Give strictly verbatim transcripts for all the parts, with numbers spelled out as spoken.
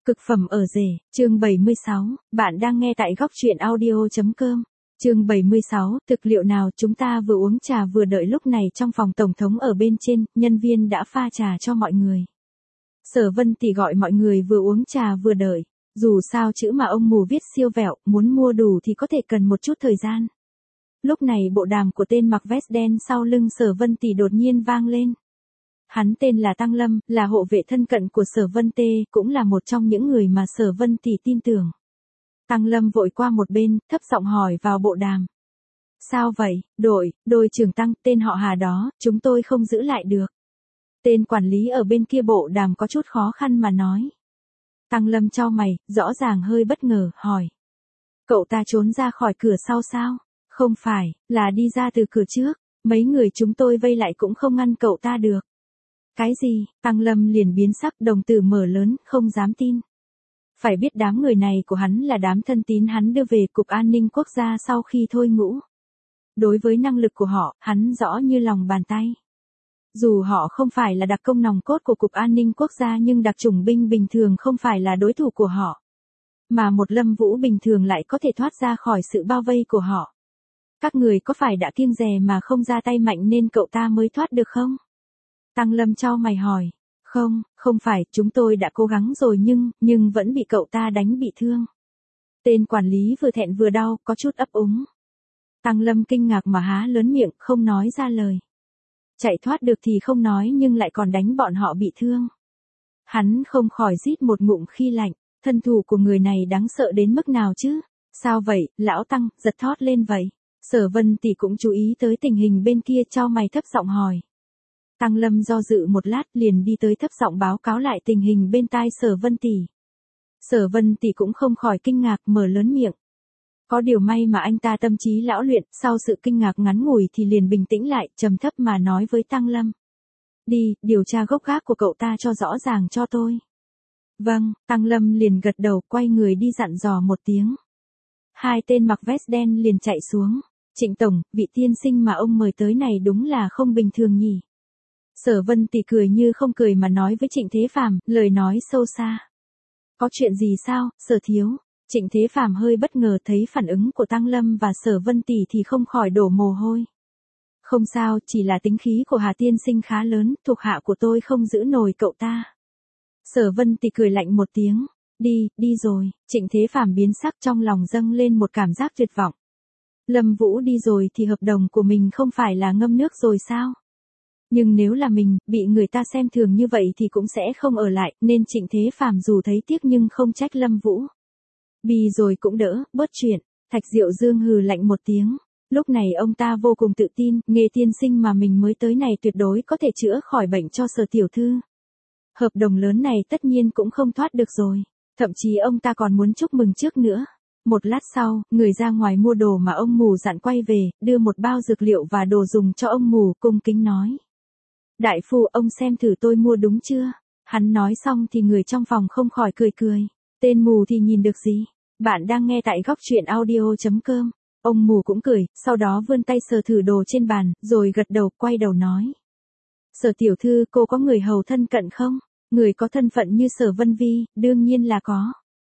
Cực phẩm ở rể, chương bảy mươi sáu, bạn đang nghe tại góc truyện audio.com. Chương bảy mươi sáu, thực liệu nào chúng ta vừa uống trà vừa đợi lúc này trong phòng tổng thống ở bên trên, nhân viên đã pha trà cho mọi người. Sở Vân Tỷ gọi mọi người vừa uống trà vừa đợi, dù sao chữ mà ông mù viết siêu vẹo, muốn mua đủ thì có thể cần một chút thời gian. Lúc này bộ đàm của tên mặc vest đen sau lưng Sở Vân Tỷ đột nhiên vang lên. Hắn tên là Tăng Lâm, là hộ vệ thân cận của Sở Vân Tê, cũng là một trong những người mà Sở Vân Tỷ tin tưởng. Tăng Lâm vội qua một bên, thấp giọng hỏi vào bộ đàm. Sao vậy, đội, đội trưởng Tăng, tên họ Hà đó, chúng tôi không giữ lại được. Tên quản lý ở bên kia bộ đàm có chút khó khăn mà nói. Tăng Lâm chau mày, rõ ràng hơi bất ngờ, hỏi. Cậu ta trốn ra khỏi cửa sau sao? Không phải, là đi ra từ cửa trước, mấy người chúng tôi vây lại cũng không ngăn cậu ta được. Cái gì? Tăng Lâm liền biến sắc, đồng tử mở lớn, không dám tin. Phải biết đám người này của hắn là đám thân tín hắn đưa về Cục An ninh Quốc gia sau khi thôi ngũ. Đối với năng lực của họ, hắn rõ như lòng bàn tay. Dù họ không phải là đặc công nòng cốt của Cục An ninh Quốc gia nhưng đặc chủng binh bình thường không phải là đối thủ của họ. Mà một Lâm Vũ bình thường lại có thể thoát ra khỏi sự bao vây của họ. Các người có phải đã kiêng dè mà không ra tay mạnh nên cậu ta mới thoát được không? Tăng Lâm chau mày hỏi. Không, không phải, chúng tôi đã cố gắng rồi nhưng, nhưng vẫn bị cậu ta đánh bị thương. Tên quản lý vừa thẹn vừa đau, có chút ấp úng. Tăng Lâm kinh ngạc mà há lớn miệng, không nói ra lời. Chạy thoát được thì không nói nhưng lại còn đánh bọn họ bị thương. Hắn không khỏi rít một ngụm khi lạnh, thân thủ của người này đáng sợ đến mức nào chứ? Sao vậy, lão Tăng, giật thót lên vậy? Sở Vân Tỷ cũng chú ý tới tình hình bên kia chau mày thấp giọng hỏi. Tăng Lâm do dự một lát liền đi tới thấp giọng báo cáo lại tình hình bên tai Sở Vân Tỷ. Sở Vân Tỷ cũng không khỏi kinh ngạc mở lớn miệng. Có điều may mà anh ta tâm trí lão luyện, sau sự kinh ngạc ngắn ngủi thì liền bình tĩnh lại, trầm thấp mà nói với Tăng Lâm. Đi, điều tra gốc gác của cậu ta cho rõ ràng cho tôi. Vâng, Tăng Lâm liền gật đầu quay người đi dặn dò một tiếng. Hai tên mặc vest đen liền chạy xuống. Trịnh Tổng, vị tiên sinh mà ông mời tới này đúng là không bình thường nhỉ. Sở Vân Tỷ cười như không cười mà nói với Trịnh Thế Phàm, lời nói sâu xa. Có chuyện gì sao, Sở thiếu? Trịnh Thế Phàm hơi bất ngờ thấy phản ứng của Tăng Lâm và Sở Vân Tỷ thì không khỏi đổ mồ hôi. Không sao, chỉ là tính khí của Hà tiên sinh khá lớn, thuộc hạ của tôi không giữ nổi cậu ta. Sở Vân Tỷ cười lạnh một tiếng, đi, đi rồi. Trịnh Thế Phàm biến sắc, trong lòng dâng lên một cảm giác tuyệt vọng. Lâm Vũ đi rồi thì hợp đồng của mình không phải là ngâm nước rồi sao? Nhưng nếu là mình, bị người ta xem thường như vậy thì cũng sẽ không ở lại, nên Trịnh Thế Phàm dù thấy tiếc nhưng không trách Lâm Vũ. Bì rồi cũng đỡ, bớt chuyện. Thạch Diệu Dương hừ lạnh một tiếng. Lúc này ông ta vô cùng tự tin, nghề tiên sinh mà mình mới tới này tuyệt đối có thể chữa khỏi bệnh cho Sở tiểu thư. Hợp đồng lớn này tất nhiên cũng không thoát được rồi. Thậm chí ông ta còn muốn chúc mừng trước nữa. Một lát sau, người ra ngoài mua đồ mà ông mù dặn quay về, đưa một bao dược liệu và đồ dùng cho ông mù, cung kính nói. Đại phu, ông xem thử tôi mua đúng chưa? Hắn nói xong thì người trong phòng không khỏi cười cười. Tên mù thì nhìn được gì? Bạn đang nghe tại góc truyện audio.com. Ông mù cũng cười, sau đó vươn tay sờ thử đồ trên bàn, rồi gật đầu, quay đầu nói. Sở tiểu thư, cô có người hầu thân cận không? Người có thân phận như Sở Vân Vi, đương nhiên là có.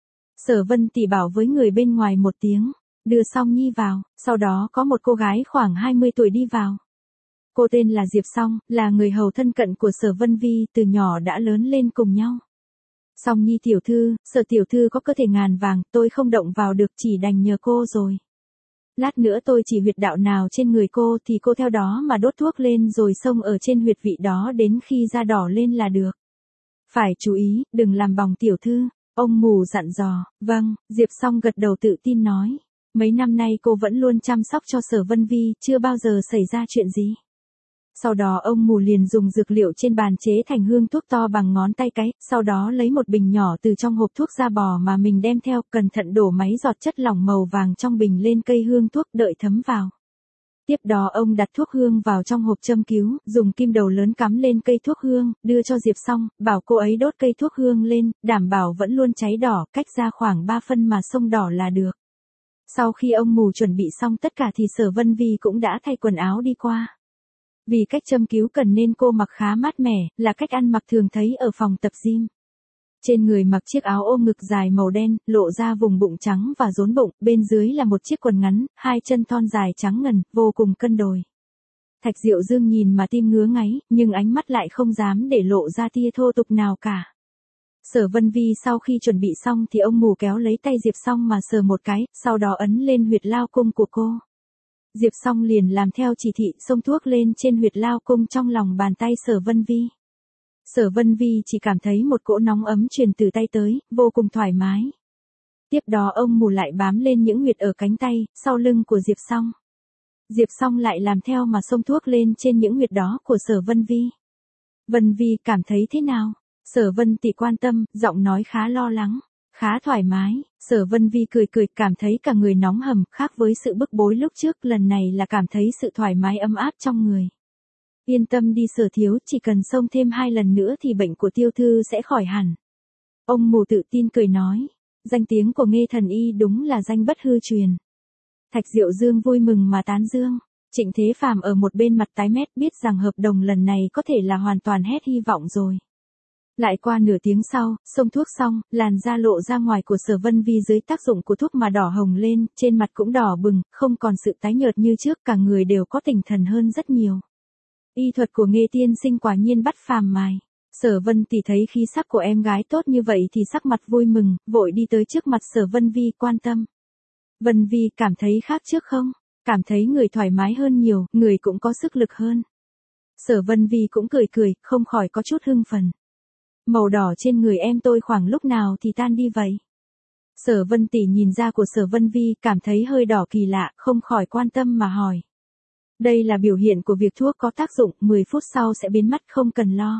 Sở Vân Tỷ bảo với người bên ngoài một tiếng, đưa Song Nhi vào, sau đó có một cô gái khoảng hai mươi tuổi đi vào. Cô tên là Diệp Song, là người hầu thân cận của Sở Vân Vi, từ nhỏ đã lớn lên cùng nhau. Song Nhi tiểu thư, Sở tiểu thư có cơ thể ngàn vàng, tôi không động vào được, chỉ đành nhờ cô rồi. Lát nữa tôi chỉ huyệt đạo nào trên người cô thì cô theo đó mà đốt thuốc lên rồi xông ở trên huyệt vị đó đến khi da đỏ lên là được. Phải chú ý, đừng làm bỏng tiểu thư. Ông mù dặn dò. Vâng, Diệp Song gật đầu tự tin nói. Mấy năm nay cô vẫn luôn chăm sóc cho Sở Vân Vi, chưa bao giờ xảy ra chuyện gì. Sau đó ông mù liền dùng dược liệu trên bàn chế thành hương thuốc to bằng ngón tay cái, sau đó lấy một bình nhỏ từ trong hộp thuốc da bò mà mình đem theo, cẩn thận đổ máy giọt chất lỏng màu vàng trong bình lên cây hương thuốc, đợi thấm vào. Tiếp đó ông đặt thuốc hương vào trong hộp châm cứu, dùng kim đầu lớn cắm lên cây thuốc hương, đưa cho Diệp Song, bảo cô ấy đốt cây thuốc hương lên, đảm bảo vẫn luôn cháy đỏ, cách ra khoảng ba phân mà xông đỏ là được. Sau khi ông mù chuẩn bị xong tất cả thì Sở Vân Vi cũng đã thay quần áo đi qua. Vì cách châm cứu cần nên cô mặc khá mát mẻ, là cách ăn mặc thường thấy ở phòng tập gym. Trên người mặc chiếc áo ôm ngực dài màu đen, lộ ra vùng bụng trắng và rốn bụng, bên dưới là một chiếc quần ngắn, hai chân thon dài trắng ngần, vô cùng cân đối. Thạch Diệu Dương nhìn mà tim ngứa ngáy, nhưng ánh mắt lại không dám để lộ ra tia thô tục nào cả. Sở Vân Vi sau khi chuẩn bị xong thì ông mù kéo lấy tay Diệp Song mà sờ một cái, sau đó ấn lên huyệt lao cung của cô. Diệp Song liền làm theo chỉ thị, xông thuốc lên trên huyệt lao cung trong lòng bàn tay Sở Vân Vi. Sở Vân Vi chỉ cảm thấy một cỗ nóng ấm truyền từ tay tới, vô cùng thoải mái. Tiếp đó ông mù lại bám lên những huyệt ở cánh tay, sau lưng của Diệp Song. Diệp Song lại làm theo mà xông thuốc lên trên những huyệt đó của Sở Vân Vi. Vân Vi cảm thấy thế nào? Sở Vân Tỷ quan tâm, giọng nói khá lo lắng, khá thoải mái. Sở Vân Vi cười cười, cảm thấy cả người nóng hầm, khác với sự bức bối lúc trước, lần này là cảm thấy sự thoải mái ấm áp trong người. Yên tâm đi Sở thiếu, chỉ cần xông thêm hai lần nữa thì bệnh của Tiêu thư sẽ khỏi hẳn. Ông mù tự tin cười nói, danh tiếng của Nghê Thần Y đúng là danh bất hư truyền. Thạch Diệu Dương vui mừng mà tán dương. Trịnh Thế Phàm ở một bên mặt tái mét, biết rằng hợp đồng lần này có thể là hoàn toàn hết hy vọng rồi. Lại qua nửa tiếng sau, xông thuốc xong, làn da lộ ra ngoài của Sở Vân Vi dưới tác dụng của thuốc mà đỏ hồng lên, trên mặt cũng đỏ bừng, không còn sự tái nhợt như trước, cả người đều có tinh thần hơn rất nhiều. Y thuật của Nghê tiên sinh quả nhiên bắt phàm mài. Sở Vân Tỷ thấy khí sắc của em gái tốt như vậy thì sắc mặt vui mừng, vội đi tới trước mặt Sở Vân Vi quan tâm. Vân Vi cảm thấy khác trước không? Cảm thấy người thoải mái hơn nhiều, người cũng có sức lực hơn. Sở Vân Vi cũng cười cười, không khỏi có chút hưng phấn. Màu đỏ trên người em tôi khoảng lúc nào thì tan đi vậy? Sở Vân Tỷ nhìn da của Sở Vân Vi, cảm thấy hơi đỏ kỳ lạ, không khỏi quan tâm mà hỏi. Đây là biểu hiện của việc thuốc có tác dụng, mười phút sau sẽ biến mất, không cần lo.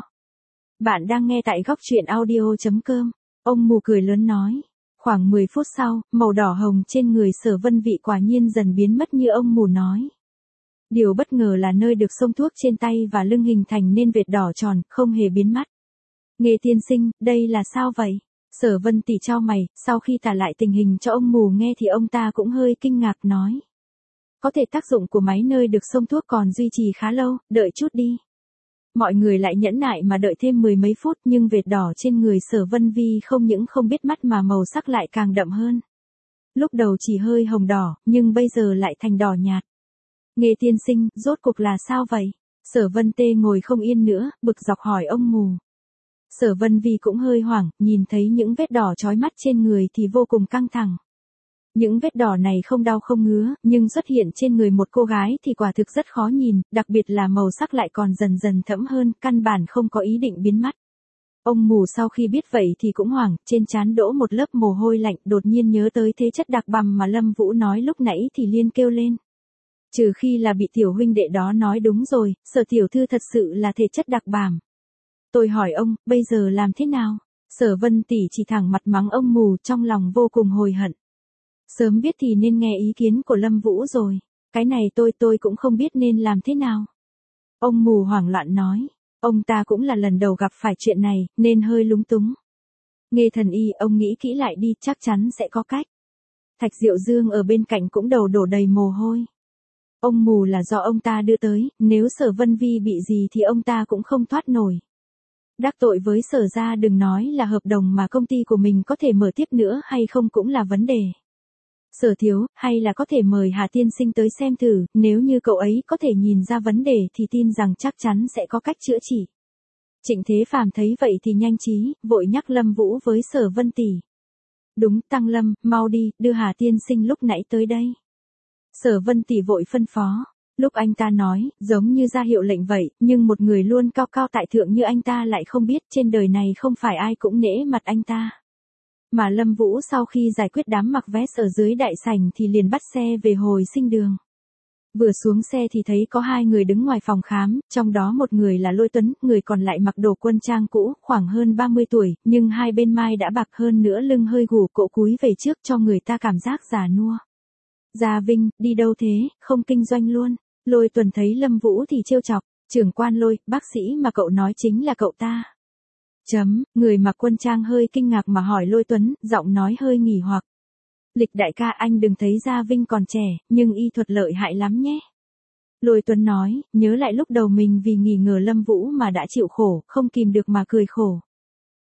Bạn đang nghe tại góc truyện audio chấm com. Ông mù cười lớn nói. Khoảng mười phút sau, màu đỏ hồng trên người Sở Vân Vi quả nhiên dần biến mất như ông mù nói. Điều bất ngờ là nơi được xông thuốc trên tay và lưng hình thành nên vệt đỏ tròn, không hề biến mất. Nghê tiên sinh, đây là sao vậy? Sở Vân Tỷ chau mày, sau khi tả lại tình hình cho ông mù nghe thì ông ta cũng hơi kinh ngạc nói. Có thể tác dụng của máy nơi được xông thuốc còn duy trì khá lâu, đợi chút đi. Mọi người lại nhẫn nại mà đợi thêm mười mấy phút nhưng vệt đỏ trên người Sở Vân Vi không những không biết mắt mà màu sắc lại càng đậm hơn. Lúc đầu chỉ hơi hồng đỏ, nhưng bây giờ lại thành đỏ nhạt. Nghê tiên sinh, rốt cuộc là sao vậy? Sở Vân Tê ngồi không yên nữa, bực dọc hỏi ông mù. Sở Vân Vi cũng hơi hoảng, nhìn thấy những vết đỏ chói mắt trên người thì vô cùng căng thẳng. Những vết đỏ này không đau không ngứa, nhưng xuất hiện trên người một cô gái thì quả thực rất khó nhìn, đặc biệt là màu sắc lại còn dần dần thẫm hơn, căn bản không có ý định biến mất. Ông mù sau khi biết vậy thì cũng hoảng, trên trán đổ một lớp mồ hôi lạnh, đột nhiên nhớ tới thế chất đặc bằm mà Lâm Vũ nói lúc nãy thì liên kêu lên. Trừ khi là bị tiểu huynh đệ đó nói đúng rồi, Sở tiểu thư thật sự là thể chất đặc bàm. Tôi hỏi ông, bây giờ làm thế nào? Sở Vân Tỷ chỉ thẳng mặt mắng ông mù, trong lòng vô cùng hối hận. Sớm biết thì nên nghe ý kiến của Lâm Vũ rồi. Cái này tôi tôi cũng không biết nên làm thế nào. Ông mù hoảng loạn nói. Ông ta cũng là lần đầu gặp phải chuyện này, nên hơi lúng túng. Nghê Thần Y, ông nghĩ kỹ lại đi, chắc chắn sẽ có cách. Thạch Diệu Dương ở bên cạnh cũng đầu đổ đầy mồ hôi. Ông mù là do ông ta đưa tới, nếu Sở Vân Vi bị gì thì ông ta cũng không thoát nổi. Đắc tội với Sở gia đừng nói là hợp đồng mà công ty của mình có thể mở tiếp nữa hay không cũng là vấn đề. Sở thiếu, hay là có thể mời Hà tiên sinh tới xem thử, nếu như cậu ấy có thể nhìn ra vấn đề thì tin rằng chắc chắn sẽ có cách chữa trị. Trịnh Thế Phàm thấy vậy thì nhanh trí, vội nhắc Lâm Vũ với Sở Vân Tỷ. Đúng, Tăng Lâm, mau đi, đưa Hà tiên sinh lúc nãy tới đây. Sở Vân Tỷ vội phân phó. Lúc anh ta nói, giống như ra hiệu lệnh vậy, nhưng một người luôn cao cao tại thượng như anh ta lại không biết trên đời này không phải ai cũng nể mặt anh ta. Mà Lâm Vũ sau khi giải quyết đám mặc vest ở dưới đại sảnh thì liền bắt xe về hồi sinh đường. Vừa xuống xe thì thấy có hai người đứng ngoài phòng khám, trong đó một người là Lôi Tuấn, người còn lại mặc đồ quân trang cũ, khoảng hơn ba mươi tuổi, nhưng hai bên mai đã bạc hơn nữa, lưng hơi gù, cỗ cúi về trước cho người ta cảm giác già nua. Gia Vinh, đi đâu thế, không kinh doanh luôn. Lôi Tuấn thấy Lâm Vũ thì trêu chọc, trưởng quan Lôi, bác sĩ mà cậu nói chính là cậu ta. Chấm, người mặc quân trang hơi kinh ngạc mà hỏi Lôi Tuấn, giọng nói hơi nghỉ hoặc. Lịch đại ca, anh đừng thấy Gia Vinh còn trẻ, nhưng y thuật lợi hại lắm nhé. Lôi Tuấn nói, nhớ lại lúc đầu mình vì nghi ngờ Lâm Vũ mà đã chịu khổ, không kìm được mà cười khổ.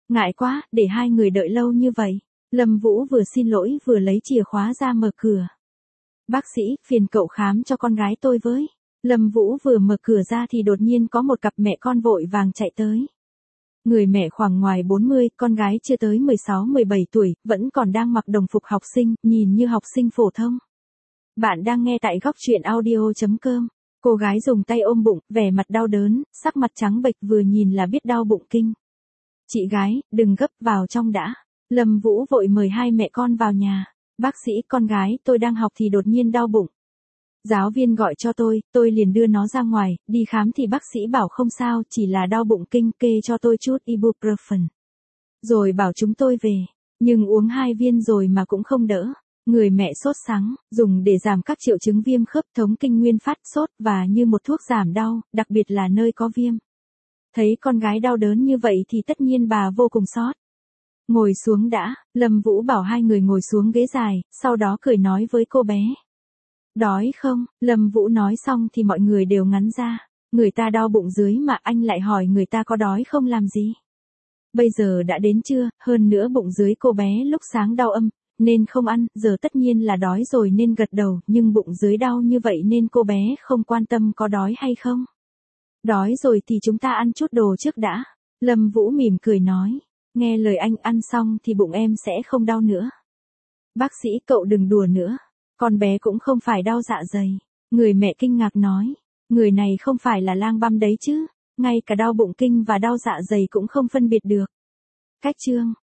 Ngại quá, để hai người đợi lâu như vậy. Lâm Vũ vừa xin lỗi vừa lấy chìa khóa ra mở cửa. Bác sĩ, phiền cậu khám cho con gái tôi với. Lâm Vũ vừa mở cửa ra thì đột nhiên có một cặp mẹ con vội vàng chạy tới. Người mẹ khoảng ngoài bốn mươi, con gái chưa tới mười sáu mười bảy tuổi, vẫn còn đang mặc đồng phục học sinh, nhìn như học sinh phổ thông. Bạn đang nghe tại góc truyện audio chấm com. Cô gái dùng tay ôm bụng, vẻ mặt đau đớn, sắc mặt trắng bệch vừa nhìn là biết đau bụng kinh. Chị gái, đừng gấp, vào trong đã. Lâm Vũ vội mời hai mẹ con vào nhà. Bác sĩ, con gái tôi đang học thì đột nhiên đau bụng. Giáo viên gọi cho tôi, tôi liền đưa nó ra ngoài, đi khám thì bác sĩ bảo không sao, chỉ là đau bụng kinh, kê cho tôi chút ibuprofen. Rồi bảo chúng tôi về, nhưng uống hai viên rồi mà cũng không đỡ. Người mẹ sốt sắng, dùng để giảm các triệu chứng viêm khớp, thống kinh nguyên phát, sốt và như một thuốc giảm đau, đặc biệt là nơi có viêm. Thấy con gái đau đớn như vậy thì tất nhiên bà vô cùng xót. Ngồi xuống đã, Lâm Vũ bảo hai người ngồi xuống ghế dài, sau đó cười nói với cô bé. Đói không? Lâm Vũ nói xong thì mọi người đều ngắn ra. Người ta đau bụng dưới mà anh lại hỏi người ta có đói không làm gì. Bây giờ đã đến trưa, hơn nữa bụng dưới cô bé lúc sáng đau âm, nên không ăn, giờ tất nhiên là đói rồi nên gật đầu, nhưng bụng dưới đau như vậy nên cô bé không quan tâm có đói hay không. Đói rồi thì chúng ta ăn chút đồ trước đã. Lâm Vũ mỉm cười nói. Nghe lời anh, ăn xong thì bụng em sẽ không đau nữa. Bác sĩ, cậu đừng đùa nữa. Con bé cũng không phải đau dạ dày. Người mẹ kinh ngạc nói. Người này không phải là lang băm đấy chứ. Ngay cả đau bụng kinh và đau dạ dày cũng không phân biệt được. Cách chương,